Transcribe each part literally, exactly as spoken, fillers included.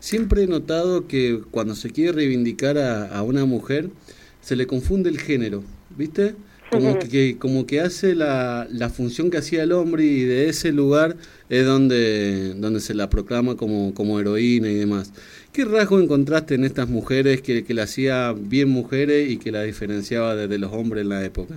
Siempre he notado que cuando se quiere reivindicar a, a una mujer, se le confunde el género, ¿viste? Como que, como que hace la, la función que hacía el hombre y de ese lugar es donde, donde se la proclama como, como heroína y demás. ¿Qué rasgo encontraste en estas mujeres que, que la hacía bien mujeres y que la diferenciaba de, de los hombres en la época?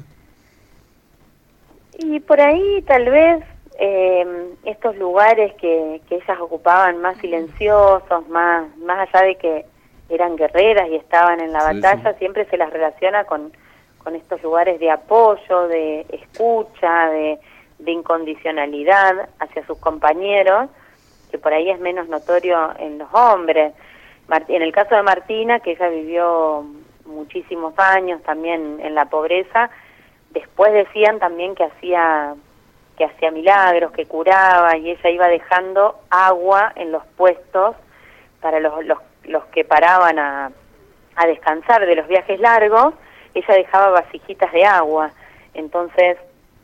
Y por ahí tal vez eh, estos lugares que, que ellas ocupaban más silenciosos, más, más allá de que eran guerreras y estaban en la sí, batalla, sí. siempre se las relaciona con... con estos lugares de apoyo, de escucha, de, de incondicionalidad hacia sus compañeros, que por ahí es menos notorio en los hombres. En el caso de Martina, que ella vivió muchísimos años también en la pobreza, después decían también que hacía que hacía milagros, que curaba, y ella iba dejando agua en los puestos para los, los, los que paraban a, a descansar de los viajes largos. Ella dejaba vasijitas de agua, entonces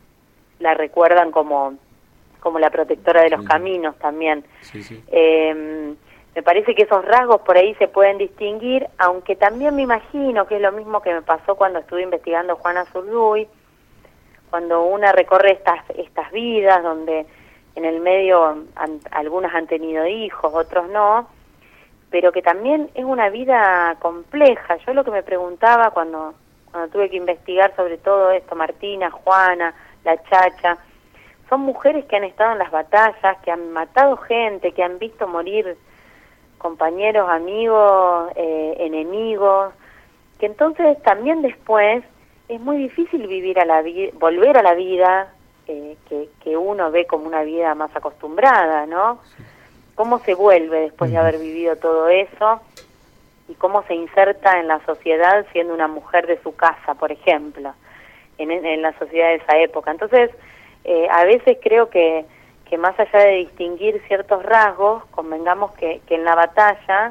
la recuerdan como, como la protectora de los sí. caminos también. Sí, sí. Eh, me parece que esos rasgos por ahí se pueden distinguir, aunque también me imagino que es lo mismo que me pasó cuando estuve investigando Juana Zurduy, cuando una recorre estas, estas vidas, donde en el medio han, algunas han tenido hijos, otros no, pero que también es una vida compleja. Yo lo que me preguntaba cuando... cuando tuve que investigar sobre todo esto, Martina, Juana, la Chacha, son mujeres que han estado en las batallas, que han matado gente, que han visto morir compañeros, amigos, eh, enemigos, que entonces también después es muy difícil vivir a la vida, volver a la vida eh, que, que uno ve como una vida más acostumbrada, ¿no? ¿Cómo se vuelve después de haber vivido todo eso? Y cómo se inserta en la sociedad siendo una mujer de su casa, por ejemplo, en, en la sociedad de esa época. Entonces, eh, a veces creo que, que más allá de distinguir ciertos rasgos, convengamos que, que en la batalla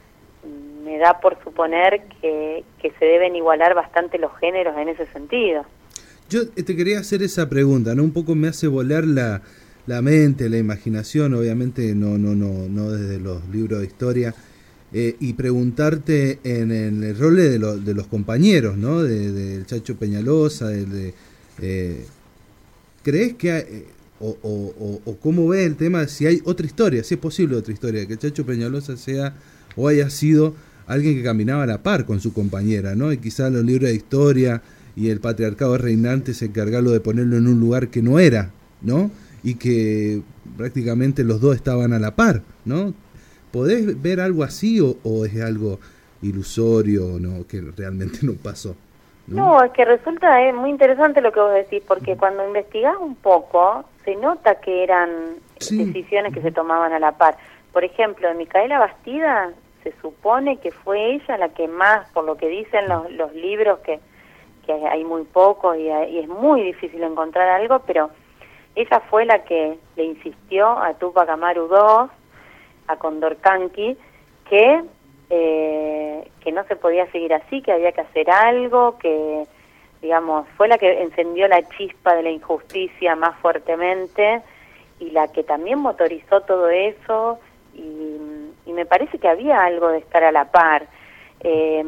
me da por suponer que, que se deben igualar bastante los géneros en ese sentido. Yo te quería hacer esa pregunta, ¿no? Un poco me hace volar la, la mente, la imaginación, obviamente no, no, no, no desde los libros de historia, Eh, y preguntarte en, en el rol de, lo, de los compañeros, ¿no? De, de Chacho Peñalosa, de, de, eh, ¿crees que hay, o, o, o, o cómo ves el tema, si hay otra historia, si es posible otra historia, que Chacho Peñalosa sea o haya sido alguien que caminaba a la par con su compañera, ¿no? Y quizás los libros de historia y el patriarcado reinante se encargaron de ponerlo en un lugar que no era, ¿no? Y que prácticamente los dos estaban a la par, ¿no? ¿Podés ver algo así o, o es algo ilusorio, no, que realmente no pasó? ¿no? No, es que resulta eh, muy interesante lo que vos decís, porque cuando investigás un poco, se nota que eran sí. decisiones que se tomaban a la par. Por ejemplo, de Micaela Bastida, se supone que fue ella la que más, por lo que dicen los, los libros, que, que hay muy pocos y, y es muy difícil encontrar algo, pero ella fue la que le insistió a Tupac Amaru dos, a Condorcanqui, que eh, que no se podía seguir así, que había que hacer algo, que, digamos, fue la que encendió la chispa de la injusticia más fuertemente y la que también motorizó todo eso, y, y me parece que había algo de estar a la par. Eh,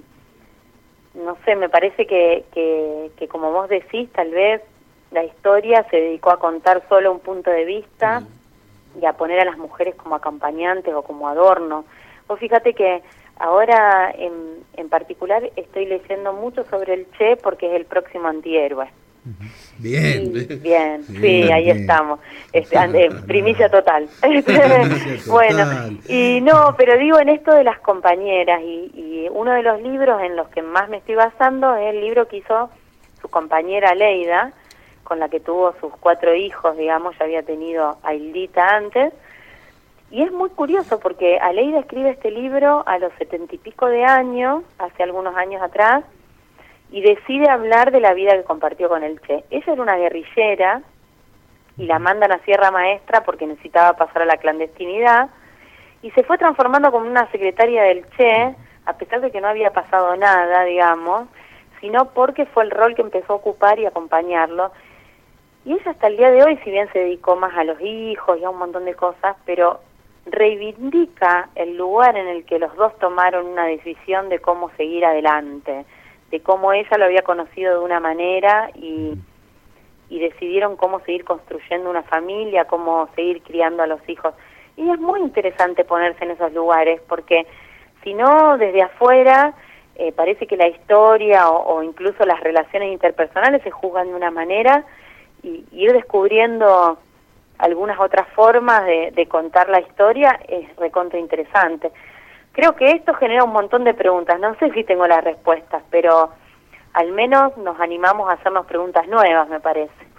no sé, me parece que, que, que como vos decís, tal vez la historia se dedicó a contar solo un punto de vista, mm. y a poner a las mujeres como acompañantes o como adorno. Vos fíjate que ahora en, en particular estoy leyendo mucho sobre el Che porque es el próximo antihéroe. Bien. Sí, bien, bien, sí, ahí bien. estamos. Este, eh, primicia total. Primicia total. Bueno, y no, pero digo en esto de las compañeras, y, y uno de los libros en los que más me estoy basando es el libro que hizo su compañera Leida, con la que tuvo sus cuatro hijos, digamos, ya había tenido a Hildita antes, y es muy curioso porque Aleida escribe este libro a los setenta y pico de años, hace algunos años atrás, y decide hablar de la vida que compartió con el Che. Ella era una guerrillera, y la mandan a Sierra Maestra porque necesitaba pasar a la clandestinidad, y se fue transformando como una secretaria del Che, a pesar de que no había pasado nada, digamos, sino porque fue el rol que empezó a ocupar y acompañarlo. Y ella hasta el día de hoy, si bien se dedicó más a los hijos y a un montón de cosas, pero reivindica el lugar en el que los dos tomaron una decisión de cómo seguir adelante, de cómo ella lo había conocido de una manera y, y decidieron cómo seguir construyendo una familia, cómo seguir criando a los hijos. Y es muy interesante ponerse en esos lugares, porque si no, desde afuera, eh, parece que la historia o, o incluso las relaciones interpersonales se juzgan de una manera, y, y ir descubriendo algunas otras formas de, de contar la historia es recontra interesante. Creo que esto genera un montón de preguntas, no sé si tengo las respuestas, pero al menos nos animamos a hacernos preguntas nuevas, me parece.